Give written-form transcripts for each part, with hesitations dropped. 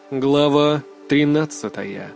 Глава 13.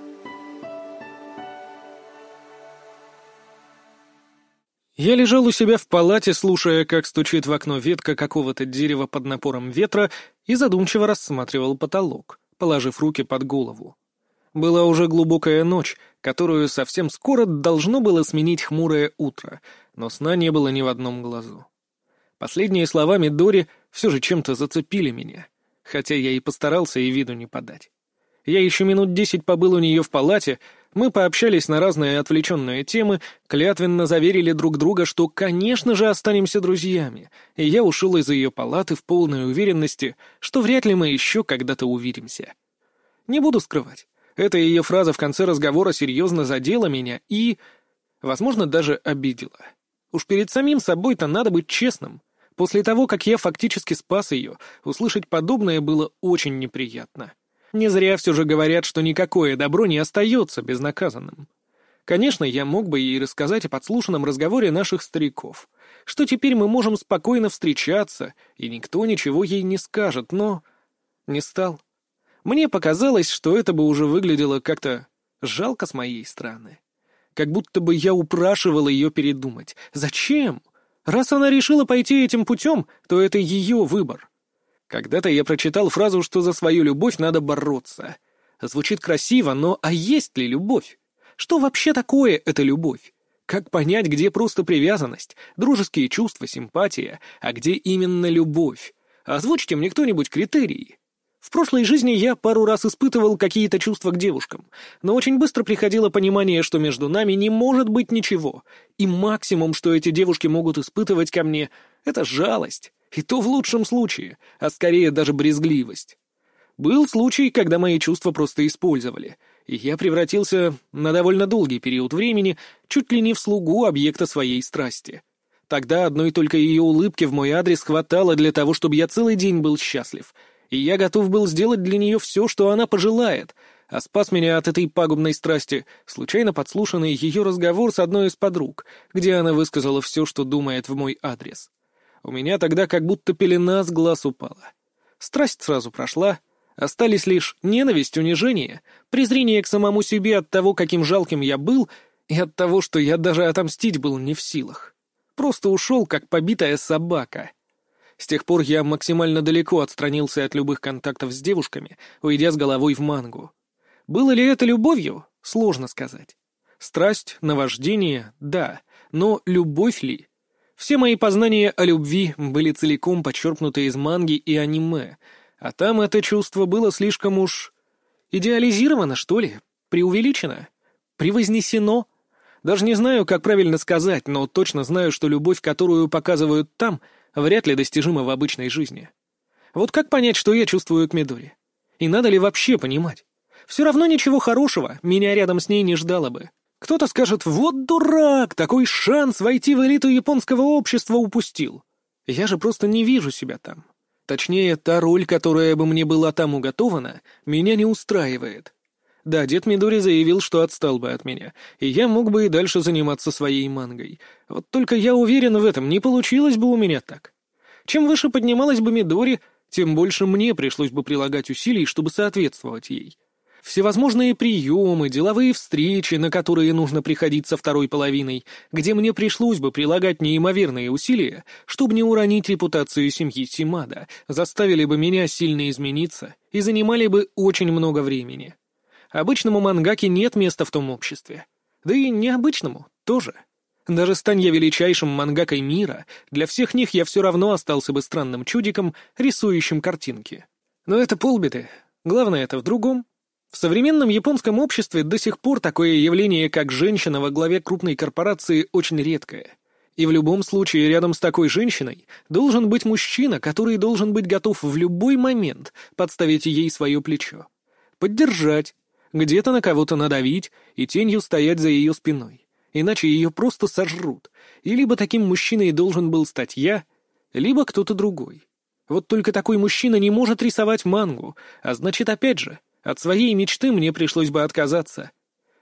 Я лежал у себя в палате, слушая, как стучит в окно ветка какого-то дерева под напором ветра, и задумчиво рассматривал потолок, положив руки под голову. Была уже глубокая ночь, которую совсем скоро должно было сменить хмурое утро, но сна не было ни в одном глазу. Последние слова Мидори все же чем-то зацепили меня, хотя я и постарался и виду не подать. Я еще минут 10 побыл у нее в палате, мы пообщались на разные отвлеченные темы, клятвенно заверили друг друга, что, конечно же, останемся друзьями, и я ушел из ее палаты в полной уверенности, что вряд ли мы еще когда-то увидимся. Не буду скрывать, эта ее фраза в конце разговора серьезно задела меня и, возможно, даже обидела. Уж перед самим собой-то надо быть честным. После того, как я фактически спас ее, услышать подобное было очень неприятно. Не зря все же говорят, что никакое добро не остается безнаказанным. Конечно, я мог бы ей рассказать о подслушанном разговоре наших стариков, что теперь мы можем спокойно встречаться, и никто ничего ей не скажет, но не стал. Мне показалось, что это бы уже выглядело как-то жалко с моей стороны. Как будто бы я упрашивал ее передумать. Зачем? Раз она решила пойти этим путем, то это ее выбор. Когда-то я прочитал фразу, что за свою любовь надо бороться. Звучит красиво, но а есть ли любовь? Что вообще такое эта любовь? Как понять, где просто привязанность, дружеские чувства, симпатия, а где именно любовь? Озвучьте мне кто-нибудь критерии. В прошлой жизни я пару раз испытывал какие-то чувства к девушкам, но очень быстро приходило понимание, что между нами не может быть ничего, и максимум, что эти девушки могут испытывать ко мне, — это жалость, и то в лучшем случае, а скорее даже брезгливость. Был случай, когда мои чувства просто использовали, и я превратился на довольно долгий период времени чуть ли не в слугу объекта своей страсти. Тогда одной только ее улыбки в мой адрес хватало для того, чтобы я целый день был счастлив — и я готов был сделать для нее все, что она пожелает, а спас меня от этой пагубной страсти случайно подслушанный ее разговор с одной из подруг, где она высказала все, что думает в мой адрес. У меня тогда как будто пелена с глаз упала. Страсть сразу прошла, остались лишь ненависть, унижение, презрение к самому себе от того, каким жалким я был, и от того, что я даже отомстить был не в силах. Просто ушел, как побитая собака. С тех пор я максимально далеко отстранился от любых контактов с девушками, уйдя с головой в мангу. Было ли это любовью? Сложно сказать. Страсть, наваждение — да, но любовь ли? Все мои познания о любви были целиком почерпнуты из манги и аниме, а там это чувство было слишком уж идеализировано, что ли, преувеличено, превознесено. Даже не знаю, как правильно сказать, но точно знаю, что любовь, которую показывают там, вряд ли достижима в обычной жизни. Вот как понять, что я чувствую к Мидори? И надо ли вообще понимать? Все равно ничего хорошего меня рядом с ней не ждало бы. Кто-то скажет: вот дурак, такой шанс войти в элиту японского общества упустил. Я же просто не вижу себя там. Точнее, та роль, которая бы мне была там уготована, меня не устраивает. Да, дед Мидори заявил, что отстал бы от меня, и я мог бы и дальше заниматься своей мангой. Вот только я уверен в этом, не получилось бы у меня так. Чем выше поднималась бы Мидори, тем больше мне пришлось бы прилагать усилий, чтобы соответствовать ей. Всевозможные приемы, деловые встречи, на которые нужно приходить со второй половиной, где мне пришлось бы прилагать неимоверные усилия, чтобы не уронить репутацию семьи Симада, заставили бы меня сильно измениться и занимали бы очень много времени. Обычному мангаке нет места в том обществе. Да и необычному тоже. Даже стань я величайшим мангакой мира, для всех них я все равно остался бы странным чудиком, рисующим картинки. Но это полбеды. Главное это в другом. В современном японском обществе до сих пор такое явление, как женщина во главе крупной корпорации, очень редкое. И в любом случае рядом с такой женщиной должен быть мужчина, который должен быть готов в любой момент подставить ей свое плечо. Поддержать. Где-то на кого-то надавить и тенью стоять за ее спиной. Иначе ее просто сожрут. И либо таким мужчиной должен был стать я, либо кто-то другой. Вот только такой мужчина не может рисовать мангу, а значит, опять же, от своей мечты мне пришлось бы отказаться.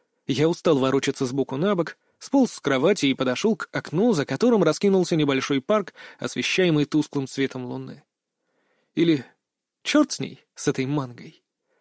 Я устал ворочаться сбоку на бок, сполз с кровати и подошел к окну, за которым раскинулся небольшой парк, освещаемый тусклым светом луны. Или черт с ней, с этой мангой.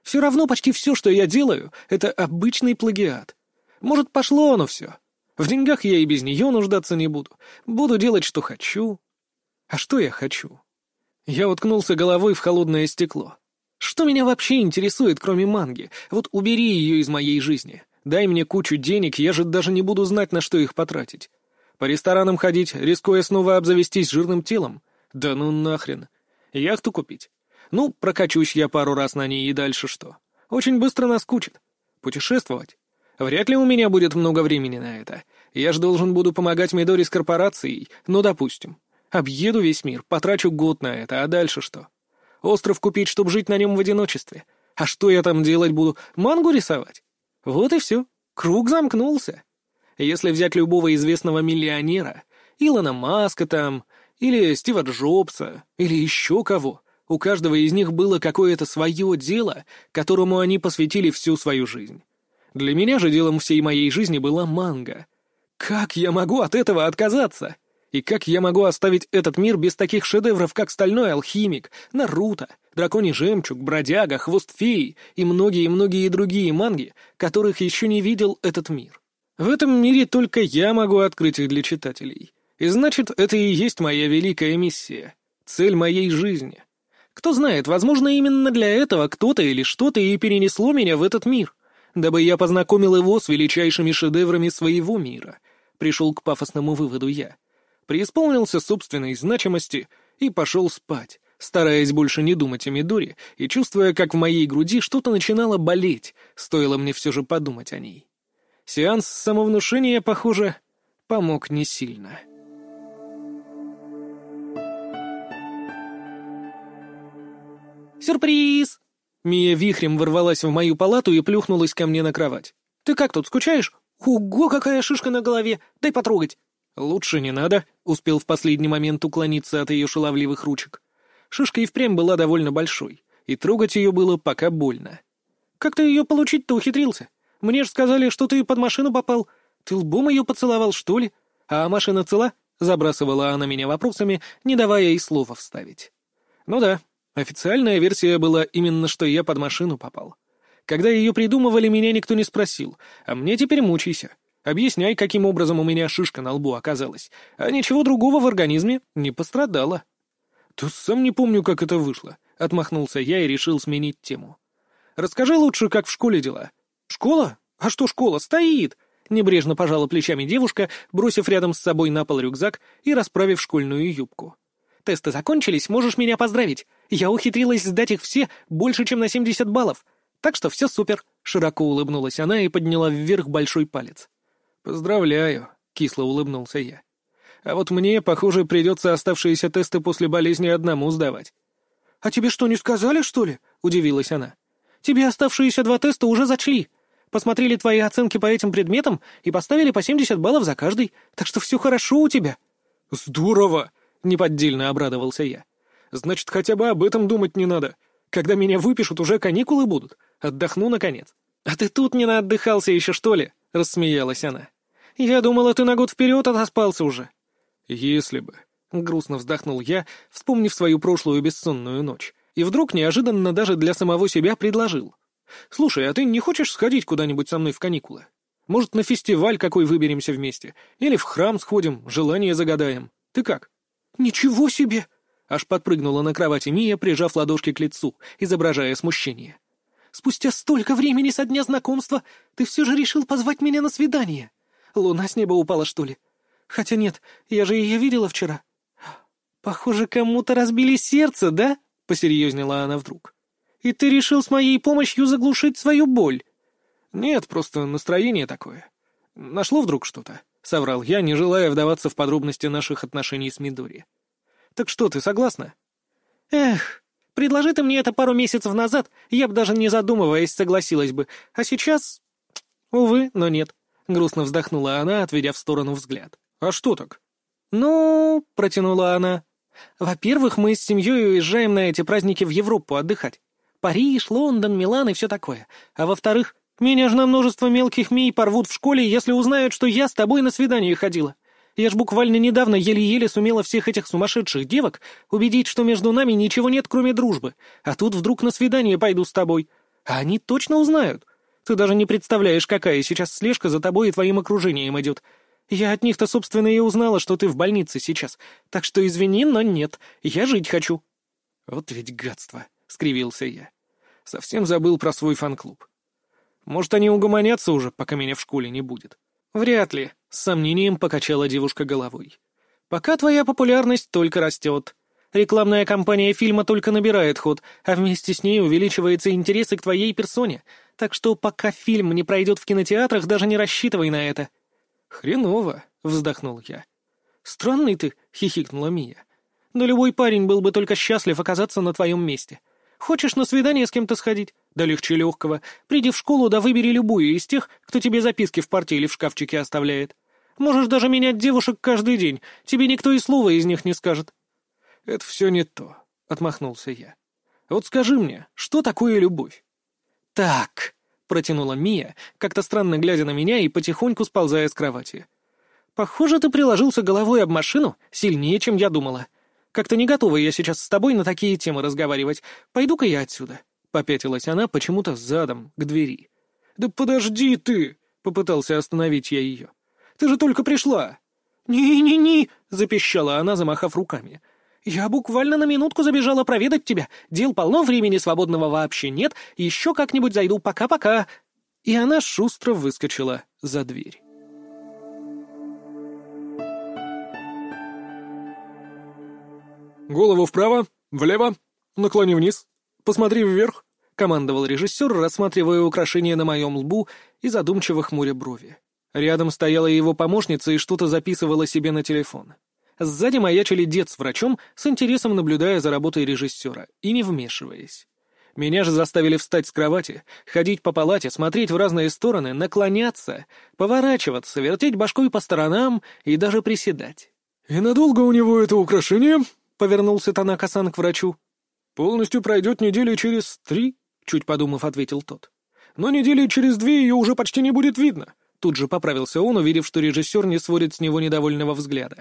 Все равно почти все, что я делаю, это обычный плагиат. Может, пошло оно все. В деньгах я и без нее нуждаться не буду. Буду делать, что хочу. А что я хочу? Я уткнулся головой в холодное стекло. Что меня вообще интересует, кроме манги? Вот убери ее из моей жизни. Дай мне кучу денег, я же даже не буду знать, на что их потратить. По ресторанам ходить, рискуя снова обзавестись жирным телом? Да ну нахрен. Яхту купить? Ну, прокачусь я пару раз на ней, и дальше что? Очень быстро наскучит. Путешествовать? Вряд ли у меня будет много времени на это. Я ж должен буду помогать Мидори с корпорацией, ну, допустим. Объеду весь мир, потрачу год на это, а дальше что? Остров купить, чтобы жить на нем в одиночестве. А что я там делать буду? Мангу рисовать? Вот и все. Круг замкнулся. Если взять любого известного миллионера, Илона Маска там, или Стива Джобса, или еще кого, у каждого из них было какое-то свое дело, которому они посвятили всю свою жизнь. Для меня же делом всей моей жизни была манга. Как я могу от этого отказаться? И как я могу оставить этот мир без таких шедевров, как «Стальной алхимик», «Наруто», «Драконий жемчуг», «Бродяга», «Хвост феи» и многие-многие другие манги, которых еще не видел этот мир? В этом мире только я могу открыть их для читателей. И значит, это и есть моя великая миссия, цель моей жизни. Кто знает, возможно, именно для этого кто-то или что-то и перенесло меня в этот мир, дабы я познакомил его с величайшими шедеврами своего мира. Пришел к пафосному выводу я. Преисполнился собственной значимости и пошел спать, стараясь больше не думать о Мидори и чувствуя, как в моей груди что-то начинало болеть, стоило мне все же подумать о ней. Сеанс самовнушения, похоже, помог не сильно. «Сюрприз!» Мия вихрем ворвалась в мою палату и плюхнулась ко мне на кровать. «Ты как тут, скучаешь? Ого, какая шишка на голове! Дай потрогать!» «Лучше не надо», — успел в последний момент уклониться от ее шаловливых ручек. Шишка и впрямь была довольно большой, и трогать ее было пока больно. «Как ты ее получить-то ухитрился? Мне же сказали, что ты под машину попал. Ты лбом ее поцеловал, что ли? А машина цела?» — забрасывала она меня вопросами, не давая ей слова вставить. «Ну да, официальная версия была именно, что я под машину попал. Когда ее придумывали, меня никто не спросил, а мне теперь мучайся. Объясняй, каким образом у меня шишка на лбу оказалась, а ничего другого в организме не пострадало». «Да сам не помню, как это вышло», — отмахнулся я и решил сменить тему. «Расскажи лучше, как в школе дела». «Школа? А что школа? Стоит!» — небрежно пожала плечами девушка, бросив рядом с собой на пол рюкзак и расправив школьную юбку. «Тесты закончились, можешь меня поздравить. Я ухитрилась сдать их все больше, чем на 70 баллов. Так что все супер», — широко улыбнулась она и подняла вверх большой палец. «Поздравляю», — кисло улыбнулся я. «А вот мне, похоже, придется оставшиеся тесты после болезни одному сдавать». «А тебе что, не сказали, что ли?» — удивилась она. «Тебе оставшиеся 2 теста уже зачли. Посмотрели твои оценки по этим предметам и поставили по 70 баллов за каждый, так что все хорошо у тебя». «Здорово!» — неподдельно обрадовался я. «Значит, хотя бы об этом думать не надо. Когда меня выпишут, уже каникулы будут. Отдохну, наконец». «А ты тут не наотдыхался еще, что ли?» — рассмеялась она. «Я думала, ты на год вперед отоспался уже». «Если бы...» — грустно вздохнул я, вспомнив свою прошлую бессонную ночь. И вдруг неожиданно даже для самого себя предложил. «Слушай, а ты не хочешь сходить куда-нибудь со мной в каникулы? Может, на фестиваль какой выберемся вместе? Или в храм сходим, желание загадаем? Ты как?» «Ничего себе!» — аж подпрыгнула на кровати Мия, прижав ладошки к лицу, изображая смущение. «Спустя столько времени со дня знакомства ты все же решил позвать меня на свидание. Луна с неба упала, что ли? Хотя нет, я же ее видела вчера». «Похоже, кому-то разбили сердце, да?» — посерьезнела она вдруг. «И ты решил с моей помощью заглушить свою боль?» «Нет, просто настроение такое. Нашло вдруг что-то», — соврал я, не желая вдаваться в подробности наших отношений с Мидори. «Так что, ты согласна?» «Эх, предложи ты мне это пару месяцев назад, я бы даже не задумываясь согласилась бы. А сейчас...» «Увы, но нет», — грустно вздохнула она, отведя в сторону взгляд. «А что так?» «Ну...» — протянула она. «Во-первых, мы с семьей уезжаем на эти праздники в Европу отдыхать. Париж, Лондон, Милан и все такое. А во-вторых, меня же на множество мелких мий порвут в школе, если узнают, что я с тобой на свидание ходила. Я ж буквально недавно еле-еле сумела всех этих сумасшедших девок убедить, что между нами ничего нет, кроме дружбы. А тут вдруг на свидание пойду с тобой. А они точно узнают. Ты даже не представляешь, какая сейчас слежка за тобой и твоим окружением идет. Я от них-то, собственно, и узнала, что ты в больнице сейчас. Так что извини, но нет, я жить хочу». «Вот ведь гадство», — скривился я. Совсем забыл про свой фан-клуб. «Может, они угомонятся уже, пока меня в школе не будет?» «Вряд ли», — с сомнением покачала девушка головой. «Пока твоя популярность только растет. Рекламная кампания фильма только набирает ход, а вместе с ней увеличивается интерес и к твоей персоне. Так что пока фильм не пройдет в кинотеатрах, даже не рассчитывай на это». «Хреново», — вздохнул я. «Странный ты», — хихикнула Мия. «Но любой парень был бы только счастлив оказаться на твоем месте. Хочешь на свидание с кем-то сходить? Да легче легкого. Приди в школу, да выбери любую из тех, кто тебе записки в парте или в шкафчике оставляет. Можешь даже менять девушек каждый день, тебе никто и слова из них не скажет». «Это все не то», — отмахнулся я. «Вот скажи мне, что такое любовь?» «Так», — протянула Мия, как-то странно глядя на меня и потихоньку сползая с кровати. «Похоже, ты приложился головой об машину сильнее, чем я думала. Как-то не готова я сейчас с тобой на такие темы разговаривать. Пойду-ка я отсюда». Попятилась она почему-то задом к двери. «Да подожди ты!» — попытался остановить я ее. «Ты же только пришла!» «Не-не-не!» — запищала она, замахав руками. «Я буквально на минутку забежала проведать тебя. Дел полно, времени свободного вообще нет. Еще как-нибудь зайду. Пока-пока!» И она шустро выскочила за дверь. «Голову вправо, влево, наклони вниз, посмотри вверх», — командовал режиссер, рассматривая украшения на моем лбу и задумчиво хмуря брови. Рядом стояла его помощница и что-то записывала себе на телефон. Сзади маячили дед с врачом, с интересом наблюдая за работой режиссера и не вмешиваясь. Меня же заставили встать с кровати, ходить по палате, смотреть в разные стороны, наклоняться, поворачиваться, вертеть башкой по сторонам и даже приседать. «И надолго у него это украшение?» — повернулся Танака-сан к врачу. «Полностью пройдет недели через 3», — чуть подумав, ответил тот. «Но недели через 2 ее уже почти не будет видно». Тут же поправился он, увидев, что режиссер не сводит с него недовольного взгляда.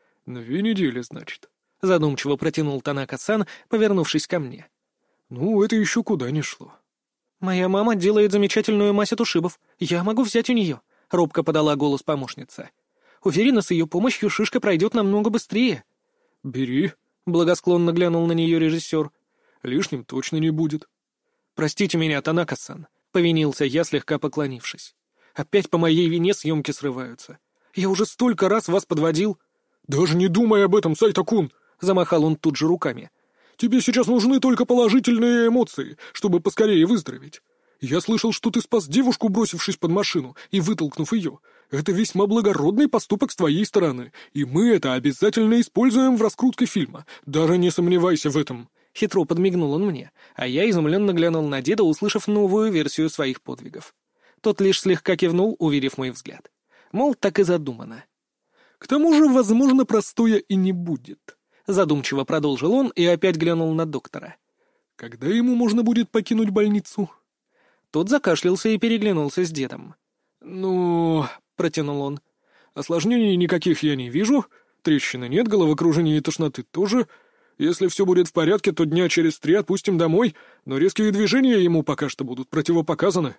2 недели, значит. Задумчиво протянул Танака-сан, повернувшись ко мне. Ну, это еще куда ни шло. «Моя мама делает замечательную мазь от ушибов. Я могу взять у нее», — робко подала голос помощница. «Уверена, с ее помощью шишка пройдет намного быстрее». «Бери», — благосклонно глянул на нее режиссер. «Лишним точно не будет». «Простите меня, Танака-сан», — повинился я, слегка поклонившись. «Опять по моей вине съемки срываются. Я уже столько раз вас подводил». «Даже не думай об этом, Сайта-кун!» — замахал он тут же руками. «Тебе сейчас нужны только положительные эмоции, чтобы поскорее выздороветь. Я слышал, что ты спас девушку, бросившись под машину и вытолкнув ее. Это весьма благородный поступок с твоей стороны, и мы это обязательно используем в раскрутке фильма. Даже не сомневайся в этом». Хитро подмигнул он мне, а я изумленно глянул на деда, услышав новую версию своих подвигов. Тот лишь слегка кивнул, увидев мой взгляд. Мол, так и задумано. «К тому же, возможно, простое и не будет», — задумчиво продолжил он и опять глянул на доктора. «Когда ему можно будет покинуть больницу?» Тот закашлялся и переглянулся с дедом. «Ну...» — протянул он. «Осложнений никаких я не вижу. Трещины нет, головокружения и тошноты тоже. Если все будет в порядке, то дня через 3 отпустим домой, но резкие движения ему пока что будут противопоказаны».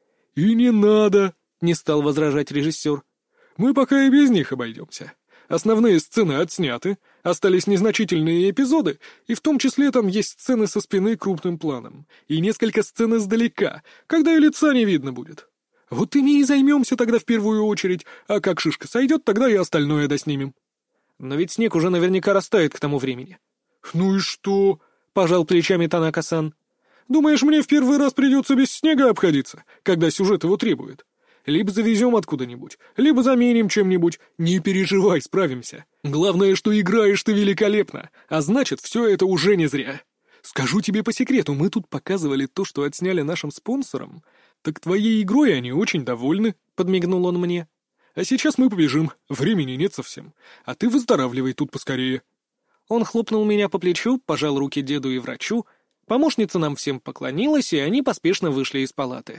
«И не надо», — не стал возражать режиссер. «Мы пока и без них обойдемся. Основные сцены отсняты, остались незначительные эпизоды, и в том числе там есть сцены со спины крупным планом, и несколько сцен издалека, когда и лица не видно будет. Вот ими и займемся тогда в первую очередь, а как шишка сойдет, тогда и остальное доснимем». «Но ведь снег уже наверняка растает к тому времени». «Ну и что?» — пожал плечами Танака-сан. «Думаешь, мне в первый раз придется без снега обходиться, когда сюжет его требует? Либо завезем откуда-нибудь, либо заменим чем-нибудь. Не переживай, справимся. Главное, что играешь ты великолепно, а значит, все это уже не зря. Скажу тебе по секрету, мы тут показывали то, что отсняли нашим спонсорам. Так твоей игрой они очень довольны», — подмигнул он мне. «А сейчас мы побежим, времени нет совсем, а ты выздоравливай тут поскорее». Он хлопнул меня по плечу, пожал руки деду и врачу. Помощница нам всем поклонилась, и они поспешно вышли из палаты.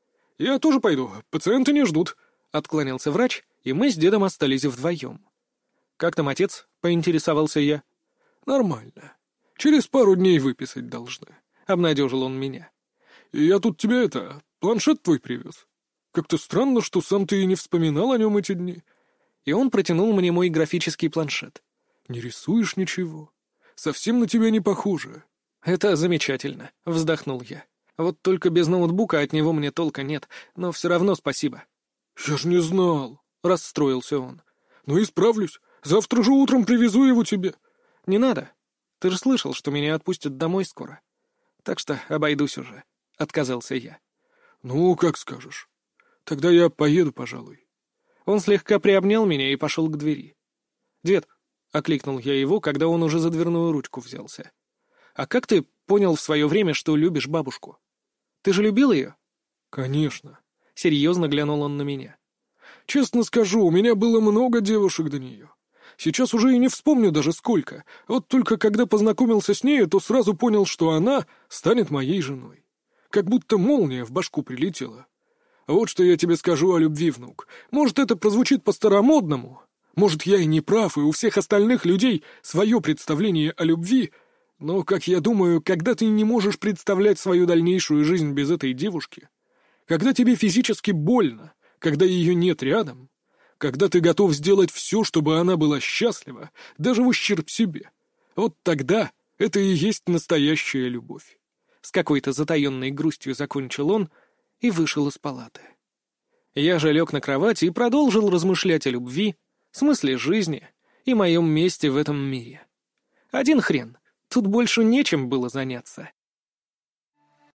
«Я тоже пойду, пациенты не ждут», — отклонился врач, и мы с дедом остались вдвоем. «Как там отец?» — поинтересовался я. «Нормально. Через пару дней выписать должны», — обнадежил он меня. Я тут тебе планшет твой привез. Как-то странно, что сам ты и не вспоминал о нем эти дни. И он протянул мне мой графический планшет. Не рисуешь ничего. Совсем на тебя не похоже. «Это замечательно», — вздохнул я. «Вот только без ноутбука от него мне толка нет, но все равно спасибо». «Я ж не знал», — расстроился он. «Ну, исправлюсь. Завтра же утром привезу его тебе». «Не надо. Ты же слышал, что меня отпустят домой скоро. Так что обойдусь уже», — отказался я. «Ну, как скажешь. Тогда я поеду, пожалуй». Он слегка приобнял меня и пошел к двери. «Дед», — окликнул я его, когда он уже за дверную ручку взялся. «А как ты понял в свое время, что любишь бабушку? Ты же любил ее?» «Конечно». Серьезно глянул он на меня. «Честно скажу, у меня было много девушек до нее. Сейчас уже и не вспомню даже сколько. Вот только когда познакомился с нею, то сразу понял, что она станет моей женой. Как будто молния в башку прилетела. Вот что я тебе скажу о любви, внук. Может, это прозвучит по-старомодному. Может, я и не прав, и у всех остальных людей свое представление о любви. Но, как я думаю, когда ты не можешь представлять свою дальнейшую жизнь без этой девушки, когда тебе физически больно, когда ее нет рядом, когда ты готов сделать все, чтобы она была счастлива, даже в ущерб себе, вот тогда это и есть настоящая любовь». С какой-то затаенной грустью закончил он и вышел из палаты. Я же лег на кровать и продолжил размышлять о любви, смысле жизни и моем месте в этом мире. Один хрен, тут больше нечем было заняться.